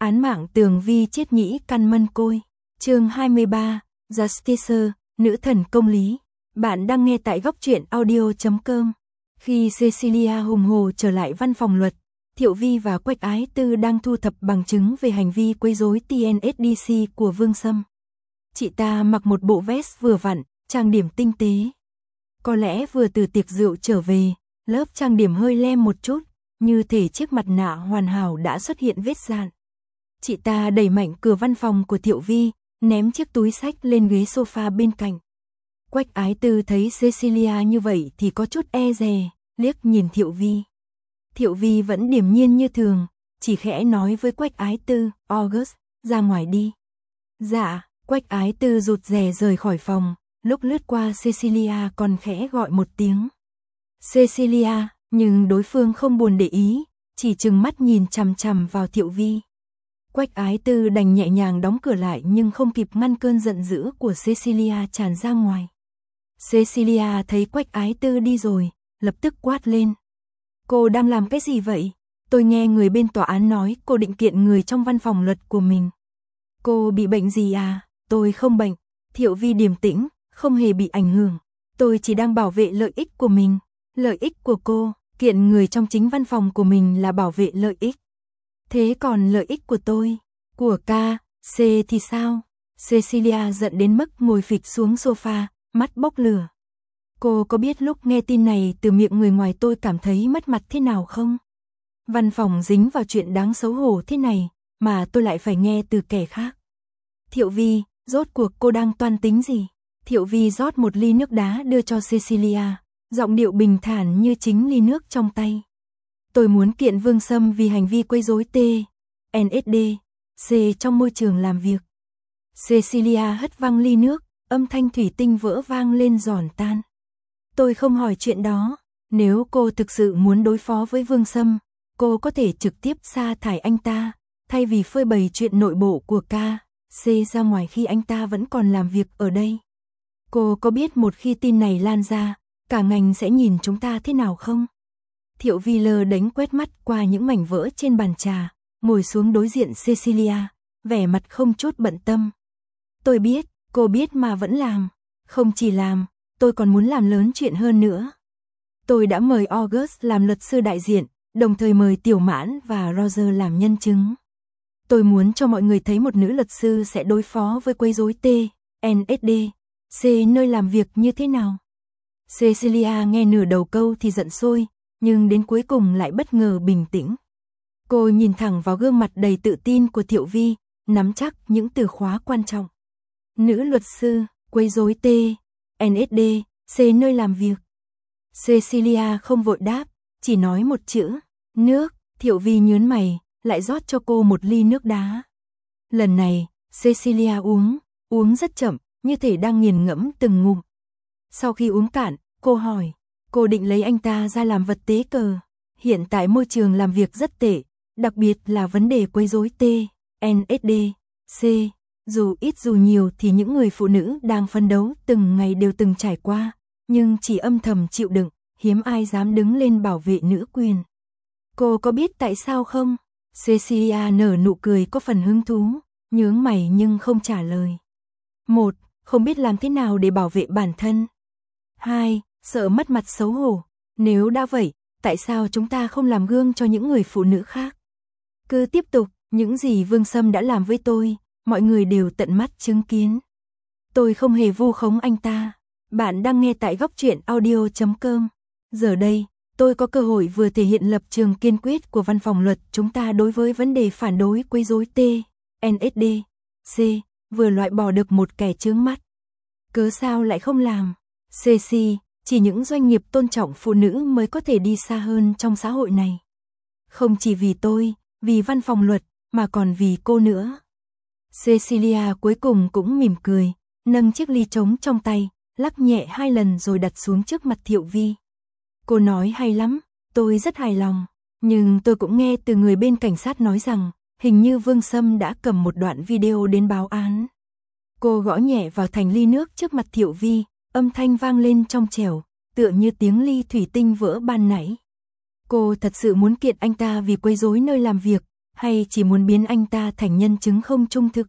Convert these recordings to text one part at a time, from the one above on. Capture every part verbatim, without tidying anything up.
Án mạng Tường Vi chết nhĩ căn mân côi. Chương hai mươi ba, Justicer, nữ thần công lý. Bạn đang nghe tại góc truyện audio chấm com. Khi Cecilia hùng hồ trở lại văn phòng luật, Thiệu Vi và Quách Ái Tư đang thu thập bằng chứng về hành vi quấy rối tê en ét đê xê của Vương Sâm. Chị ta mặc một bộ vest vừa vặn, trang điểm tinh tế. Có lẽ vừa từ tiệc rượu trở về, lớp trang điểm hơi lem một chút, như thể chiếc mặt nạ hoàn hảo đã xuất hiện vết dạn. Chị ta đẩy mạnh cửa văn phòng của Thiệu Vi, ném chiếc túi xách lên ghế sofa bên cạnh. Quách Ái Tư thấy Cecilia như vậy thì có chút e dè, liếc nhìn Thiệu Vi. Thiệu Vi vẫn điềm nhiên như thường, chỉ khẽ nói với Quách Ái Tư, August, ra ngoài đi. Dạ, Quách Ái Tư rụt rè rời khỏi phòng, lúc lướt qua Cecilia còn khẽ gọi một tiếng. Cecilia, nhưng đối phương không buồn để ý, chỉ trừng mắt nhìn chằm chằm vào Thiệu Vi. Quách Ái Tư đành nhẹ nhàng đóng cửa lại nhưng không kịp ngăn cơn giận dữ của Cecilia tràn ra ngoài. Cecilia thấy Quách Ái Tư đi rồi, lập tức quát lên. Cô đang làm cái gì vậy? Tôi nghe người bên tòa án nói cô định kiện người trong văn phòng luật của mình. Cô bị bệnh gì à? Tôi không bệnh. Thiệu Vi điềm tĩnh, không hề bị ảnh hưởng. Tôi chỉ đang bảo vệ lợi ích của mình. Lợi ích của cô, kiện người trong chính văn phòng của mình là bảo vệ lợi ích. Thế còn lợi ích của tôi, của ca, C thì sao? Cecilia giận đến mức ngồi phịch xuống sofa, mắt bốc lửa. Cô có biết lúc nghe tin này từ miệng người ngoài tôi cảm thấy mất mặt thế nào không? Văn phòng dính vào chuyện đáng xấu hổ thế này, mà tôi lại phải nghe từ kẻ khác. Thiệu Vi, rốt cuộc cô đang toan tính gì? Thiệu Vi rót một ly nước đá đưa cho Cecilia, giọng điệu bình thản như chính ly nước trong tay. Tôi muốn kiện Vương Sâm vì hành vi quấy rối tê en ét đê xê trong môi trường làm việc. Cecilia hất văng ly nước, âm thanh thủy tinh vỡ vang lên giòn tan. Tôi không hỏi chuyện đó, nếu cô thực sự muốn đối phó với Vương Sâm, cô có thể trực tiếp sa thải anh ta, thay vì phơi bày chuyện nội bộ của ca, C ra ngoài khi anh ta vẫn còn làm việc ở đây. Cô có biết một khi tin này lan ra, cả ngành sẽ nhìn chúng ta thế nào không? Thiệu Vi lơ đánh quét mắt qua những mảnh vỡ trên bàn trà, ngồi xuống đối diện Cecilia, vẻ mặt không chút bận tâm. Tôi biết, cô biết mà vẫn làm. Không chỉ làm, tôi còn muốn làm lớn chuyện hơn nữa. Tôi đã mời August làm luật sư đại diện, đồng thời mời Tiểu Mãn và Roger làm nhân chứng. Tôi muốn cho mọi người thấy một nữ luật sư sẽ đối phó với quấy rối tê en ét đê xê nơi làm việc như thế nào. Cecilia nghe nửa đầu câu thì giận sôi, nhưng đến cuối cùng lại bất ngờ bình tĩnh. Cô nhìn thẳng vào gương mặt đầy tự tin của Thiệu Vi, nắm chắc những từ khóa quan trọng. Nữ luật sư, quấy rối tê en ét đê xê nơi làm việc. Cecilia không vội đáp, chỉ nói một chữ, nước. Thiệu Vi nhướng mày, lại rót cho cô một ly nước đá. Lần này, Cecilia uống, uống rất chậm, như thể đang nghiền ngẫm từng ngụm. Sau khi uống cạn, cô hỏi, cô định lấy anh ta ra làm vật tế cờ. Hiện tại môi trường làm việc rất tệ, đặc biệt là vấn đề quấy rối tê en ét đê xê. Dù ít dù nhiều thì những người phụ nữ đang phấn đấu từng ngày đều từng trải qua, nhưng chỉ âm thầm chịu đựng, hiếm ai dám đứng lên bảo vệ nữ quyền. Cô có biết tại sao không? Cecilia nở nụ cười có phần hứng thú, nhướng mày nhưng không trả lời. Một, không biết làm thế nào để bảo vệ bản thân. Hai, sợ mất mặt xấu hổ. Nếu đã vậy, tại sao chúng ta không làm gương cho những người phụ nữ khác? Cứ tiếp tục, những gì Vương Sâm đã làm với tôi, mọi người đều tận mắt chứng kiến. Tôi không hề vu khống anh ta. Bạn đang nghe tại góc truyện audio chấm com. Giờ đây, tôi có cơ hội vừa thể hiện lập trường kiên quyết của văn phòng luật chúng ta đối với vấn đề phản đối quấy rối tê en ét đê xê, vừa loại bỏ được một kẻ chướng mắt. Cớ sao lại không làm? Ceci, chỉ những doanh nghiệp tôn trọng phụ nữ mới có thể đi xa hơn trong xã hội này. Không chỉ vì tôi, vì văn phòng luật, mà còn vì cô nữa. Cecilia cuối cùng cũng mỉm cười, nâng chiếc ly trống trong tay, lắc nhẹ hai lần rồi đặt xuống trước mặt Thiệu Vi. Cô nói hay lắm, tôi rất hài lòng, nhưng tôi cũng nghe từ người bên cảnh sát nói rằng, hình như Vương Sâm đã cầm một đoạn video đến báo án. Cô gõ nhẹ vào thành ly nước trước mặt Thiệu Vi, âm thanh vang lên trong trẻo, tựa như tiếng ly thủy tinh vỡ ban nãy. Cô thật sự muốn kiện anh ta vì quấy rối nơi làm việc, hay chỉ muốn biến anh ta thành nhân chứng không trung thực.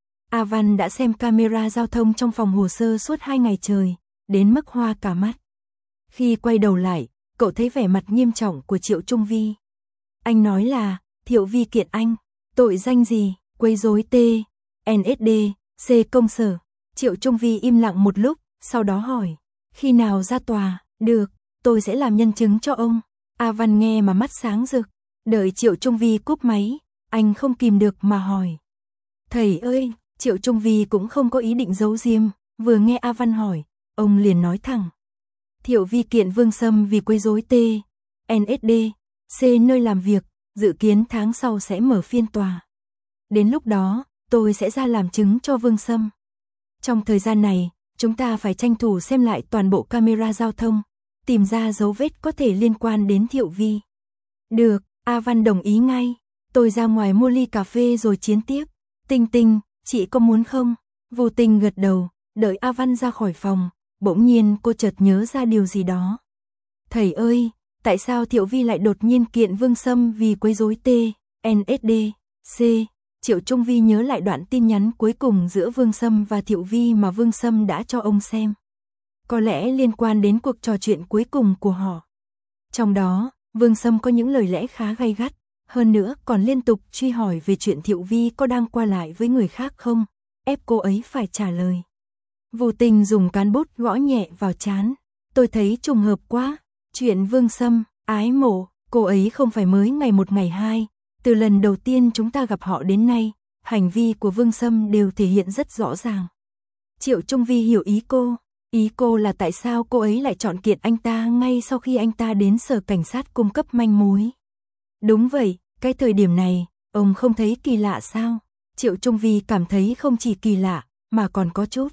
A Văn đã xem camera giao thông trong phòng hồ sơ suốt hai ngày trời, đến mức hoa cả mắt. Khi quay đầu lại, cậu thấy vẻ mặt nghiêm trọng của Triệu Trung Vi. Anh nói là, Thiệu Vi kiện anh, tội danh gì, quấy rối T, en ét đê, C công sở. Triệu Trung Vi im lặng một lúc, sau đó hỏi, khi nào ra tòa, được, tôi sẽ làm nhân chứng cho ông. A Văn nghe mà mắt sáng rực, đợi Triệu Trung Vi cúp máy, anh không kìm được mà hỏi. Thầy ơi, Triệu Trung Vi cũng không có ý định giấu giếm, vừa nghe A Văn hỏi, ông liền nói thẳng. Thiệu Vi kiện Vương Sâm vì quấy rối T, en ét đê, C nơi làm việc, dự kiến tháng sau sẽ mở phiên tòa. Đến lúc đó, tôi sẽ ra làm chứng cho Vương Sâm. Trong thời gian này, chúng ta phải tranh thủ xem lại toàn bộ camera giao thông, tìm ra dấu vết có thể liên quan đến Thiệu Vi. Được, A Văn đồng ý ngay. Tôi ra ngoài mua ly cà phê rồi chiến tiếp. Tinh Tinh, chị có muốn không? Vô Tình gật đầu, đợi A Văn ra khỏi phòng, bỗng nhiên cô chợt nhớ ra điều gì đó. Thầy ơi, tại sao Thiệu Vi lại đột nhiên kiện Vương Sâm vì quấy rối T, en ét đê, C? Triệu Trung Vi nhớ lại đoạn tin nhắn cuối cùng giữa Vương Sâm và Thiệu Vi mà Vương Sâm đã cho ông xem. Có lẽ liên quan đến cuộc trò chuyện cuối cùng của họ. Trong đó, Vương Sâm có những lời lẽ khá gay gắt, hơn nữa còn liên tục truy hỏi về chuyện Thiệu Vi có đang qua lại với người khác không, ép cô ấy phải trả lời. Vô Tình dùng cán bút gõ nhẹ vào trán. Tôi thấy trùng hợp quá, chuyện Vương Sâm, ái mộ, cô ấy không phải mới ngày một ngày hai, từ lần đầu tiên chúng ta gặp họ đến nay, hành vi của Vương Sâm đều thể hiện rất rõ ràng. Triệu Trung Vi hiểu ý cô, ý cô là tại sao cô ấy lại chọn kiện anh ta ngay sau khi anh ta đến sở cảnh sát cung cấp manh mối. Đúng vậy, cái thời điểm này, ông không thấy kỳ lạ sao? Triệu Trung Vi cảm thấy không chỉ kỳ lạ, mà còn có chút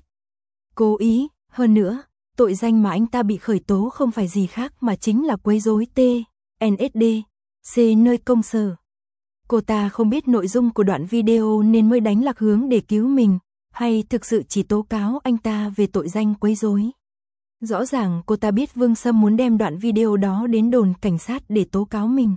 cố ý, hơn nữa, tội danh mà anh ta bị khởi tố không phải gì khác mà chính là quấy rối T, en ét đê, C nơi công sở. Cô ta không biết nội dung của đoạn video nên mới đánh lạc hướng để cứu mình, hay thực sự chỉ tố cáo anh ta về tội danh quấy rối. Rõ ràng cô ta biết Vương Sâm muốn đem đoạn video đó đến đồn cảnh sát để tố cáo mình.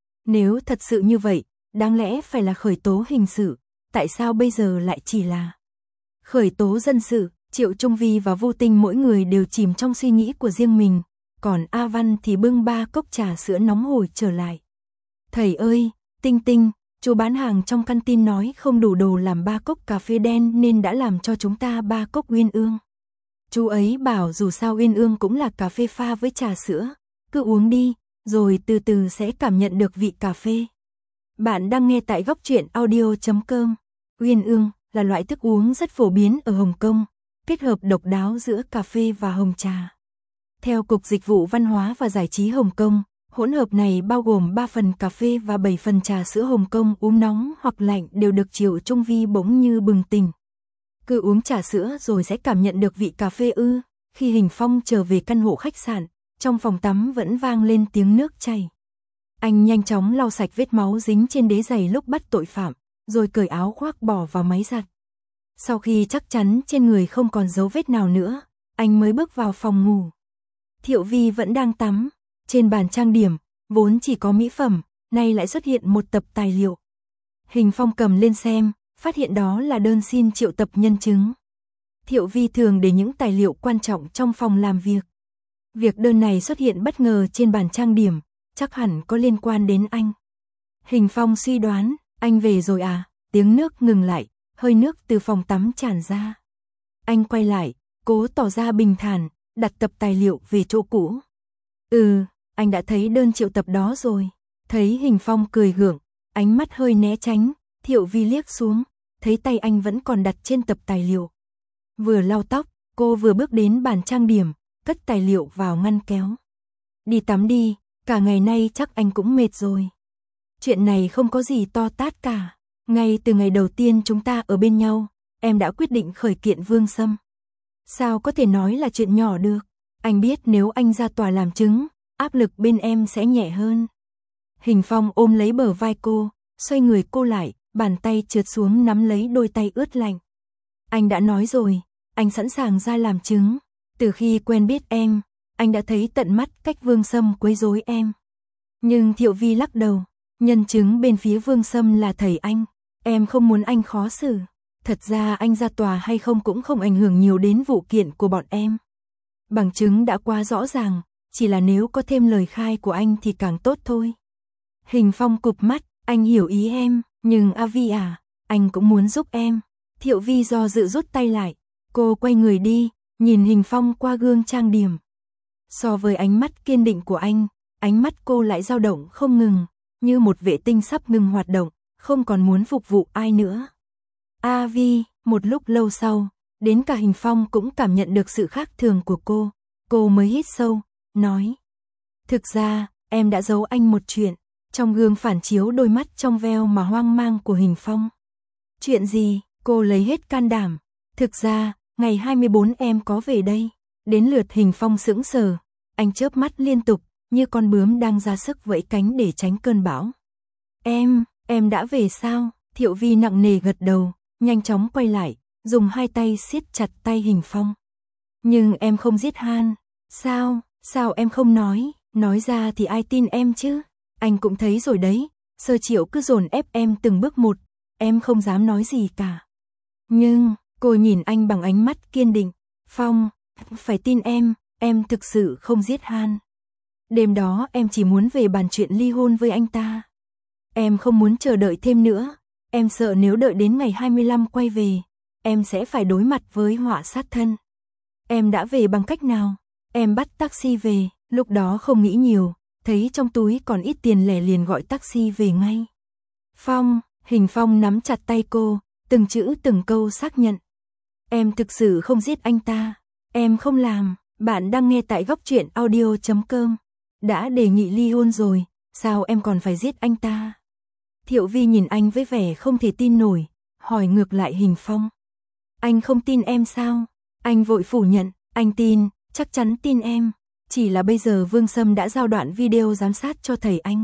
Nếu thật sự như vậy, đáng lẽ phải là khởi tố hình sự, tại sao bây giờ lại chỉ là khởi tố dân sự? Triệu Trung Vi và Vô Tình mỗi người đều chìm trong suy nghĩ của riêng mình, còn A Văn thì bưng ba cốc trà sữa nóng hổi trở lại. Thầy ơi, Tinh Tinh, chú bán hàng trong căn tin nói không đủ đồ làm ba cốc cà phê đen nên đã làm cho chúng ta ba cốc Uyên Ương. Chú ấy bảo dù sao Uyên Ương cũng là cà phê pha với trà sữa, cứ uống đi, rồi từ từ sẽ cảm nhận được vị cà phê. Bạn đang nghe tại góc truyện audio chấm com. Uyên Ương là loại thức uống rất phổ biến ở Hồng Kông, kết hợp độc đáo giữa cà phê và hồng trà. Theo Cục Dịch vụ Văn hóa và Giải trí Hồng Kông, hỗn hợp này bao gồm ba phần cà phê và bảy phần trà sữa Hồng Kông uống nóng hoặc lạnh đều được Triệu Trung Vi bỗng như bừng tỉnh. Cứ uống trà sữa rồi sẽ cảm nhận được vị cà phê ư? Khi Hình Phong trở về căn hộ khách sạn, trong phòng tắm vẫn vang lên tiếng nước chảy. Anh nhanh chóng lau sạch vết máu dính trên đế giày lúc bắt tội phạm, rồi cởi áo khoác bỏ vào máy giặt. Sau khi chắc chắn trên người không còn dấu vết nào nữa, anh mới bước vào phòng ngủ. Thiệu Vi vẫn đang tắm, trên bàn trang điểm, vốn chỉ có mỹ phẩm, nay lại xuất hiện một tập tài liệu. Hình Phong cầm lên xem, phát hiện đó là đơn xin triệu tập nhân chứng. Thiệu Vi thường để những tài liệu quan trọng trong phòng làm việc. Việc đơn này xuất hiện bất ngờ trên bàn trang điểm, chắc hẳn có liên quan đến anh. Hình Phong suy đoán, anh về rồi à? Tiếng nước ngừng lại, hơi nước từ phòng tắm tràn ra. Anh quay lại, cố tỏ ra bình thản, đặt tập tài liệu về chỗ cũ. Ừ, anh đã thấy đơn triệu tập đó rồi. Thấy Hình Phong cười gượng, ánh mắt hơi né tránh, Thiệu Vi liếc xuống, thấy tay anh vẫn còn đặt trên tập tài liệu. Vừa lau tóc, cô vừa bước đến bàn trang điểm, cất tài liệu vào ngăn kéo. Đi tắm đi, cả ngày nay chắc anh cũng mệt rồi. Chuyện này không có gì to tát cả. Ngay từ ngày đầu tiên chúng ta ở bên nhau, em đã quyết định khởi kiện Vương Sâm. Sao có thể nói là chuyện nhỏ được? Anh biết nếu anh ra tòa làm chứng, áp lực bên em sẽ nhẹ hơn. Hình Phong ôm lấy bờ vai cô, xoay người cô lại, bàn tay trượt xuống nắm lấy đôi tay ướt lạnh. Anh đã nói rồi, anh sẵn sàng ra làm chứng. Từ khi quen biết em, anh đã thấy tận mắt cách Vương Sâm quấy rối em. Nhưng Thiệu Vi lắc đầu, Nhân chứng bên phía Vương Sâm là thầy anh. Em không muốn anh khó xử. Thật ra anh ra tòa hay không cũng không ảnh hưởng nhiều đến vụ kiện của bọn em. Bằng chứng đã quá rõ ràng, chỉ là nếu có thêm lời khai của anh thì càng tốt thôi. Hình Phong cụp mắt, anh hiểu ý em, nhưng A Vi à, anh cũng muốn giúp em. Thiệu Vi do dự rút tay lại, cô quay người đi, nhìn Hình Phong qua gương trang điểm. So với ánh mắt kiên định của anh, ánh mắt cô lại dao động không ngừng, như một vệ tinh sắp ngừng hoạt động, không còn muốn phục vụ ai nữa. A Vi, một lúc lâu sau, đến cả Hình Phong cũng cảm nhận được sự khác thường của cô, cô mới hít sâu, nói. Thực ra, em đã giấu anh một chuyện, trong gương phản chiếu đôi mắt trong veo mà hoang mang của Hình Phong. Chuyện gì, cô lấy hết can đảm. Thực ra, ngày hai mươi bốn em có về đây. Đến lượt Hình Phong sững sờ, anh chớp mắt liên tục, như con bướm đang ra sức vẫy cánh để tránh cơn bão. Em, em đã về sao? Thiệu Vi nặng nề gật đầu, nhanh chóng quay lại, dùng hai tay siết chặt tay Hình Phong. Nhưng em không giết Han. Sao, sao em không nói, nói ra thì ai tin em chứ? Anh cũng thấy rồi đấy, Sơ Triệu cứ dồn ép em từng bước một, em không dám nói gì cả. Nhưng, cô nhìn anh bằng ánh mắt kiên định. Phong, phải tin em, em thực sự không giết Han. Đêm đó em chỉ muốn về bàn chuyện ly hôn với anh ta. Em không muốn chờ đợi thêm nữa, em sợ nếu đợi đến ngày hai mươi lăm quay về, em sẽ phải đối mặt với họa sát thân. Em đã về bằng cách nào? Em bắt taxi về, lúc đó không nghĩ nhiều, thấy trong túi còn ít tiền lẻ liền gọi taxi về ngay. Phong, Hình Phong nắm chặt tay cô, từng chữ từng câu xác nhận. Em thực sự không giết anh ta, em không làm. Bạn đang nghe tại góc truyện audio chấm com. Đã đề nghị ly hôn rồi, sao em còn phải giết anh ta? Thiệu Vi nhìn anh với vẻ không thể tin nổi, hỏi ngược lại Hình Phong. Anh không tin em sao? Anh vội phủ nhận, anh tin, chắc chắn tin em. Chỉ là bây giờ Vương Sâm đã giao đoạn video giám sát cho thầy anh.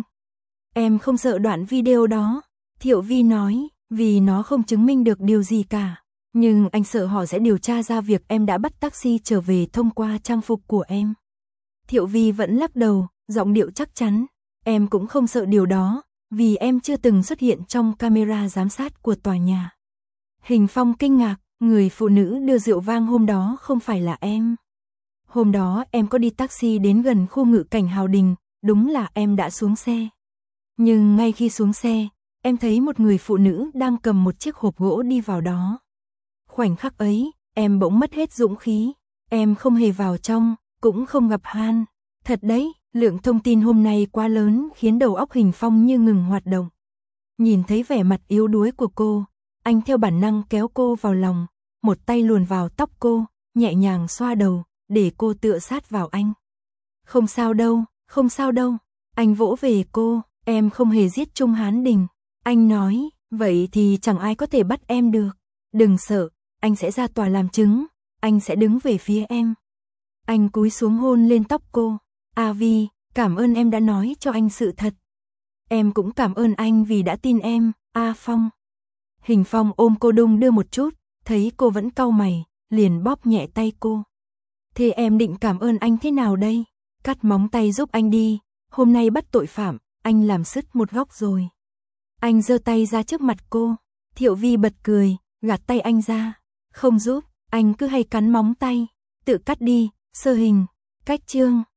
Em không sợ đoạn video đó, Thiệu Vi nói, vì nó không chứng minh được điều gì cả. Nhưng anh sợ họ sẽ điều tra ra việc em đã bắt taxi trở về thông qua trang phục của em. Thiệu Vi vẫn lắc đầu, giọng điệu chắc chắn. Em cũng không sợ điều đó, vì em chưa từng xuất hiện trong camera giám sát của tòa nhà. Hình Phong kinh ngạc, người phụ nữ đưa rượu vang hôm đó không phải là em. Hôm đó em có đi taxi đến gần khu ngự cảnh Hào Đình, đúng là em đã xuống xe. Nhưng ngay khi xuống xe, em thấy một người phụ nữ đang cầm một chiếc hộp gỗ đi vào đó. Khoảnh khắc ấy, em bỗng mất hết dũng khí, em không hề vào trong, cũng không gặp Han. Thật đấy, lượng thông tin hôm nay quá lớn khiến đầu óc Hình Phong như ngừng hoạt động. Nhìn thấy vẻ mặt yếu đuối của cô, anh theo bản năng kéo cô vào lòng, một tay luồn vào tóc cô, nhẹ nhàng xoa đầu, để cô tựa sát vào anh. Không sao đâu, không sao đâu. Anh vỗ về cô, em không hề giết Trung Hán Đình. Anh nói, vậy thì chẳng ai có thể bắt em được. Đừng sợ, anh sẽ ra tòa làm chứng, anh sẽ đứng về phía em. Anh cúi xuống hôn lên tóc cô. A Vi, cảm ơn em đã nói cho anh sự thật. Em cũng cảm ơn anh vì đã tin em, A Phong. Hình Phong ôm cô đung đưa một chút, thấy cô vẫn cau mày, liền bóp nhẹ tay cô. Thế em định cảm ơn anh thế nào đây? Cắt móng tay giúp anh đi, hôm nay bắt tội phạm, anh làm sứt một góc rồi. Anh giơ tay ra trước mặt cô, Thiệu Vi bật cười, gạt tay anh ra. Không giúp, anh cứ hay cắn móng tay, tự cắt đi, Sơ Hình, cách chương.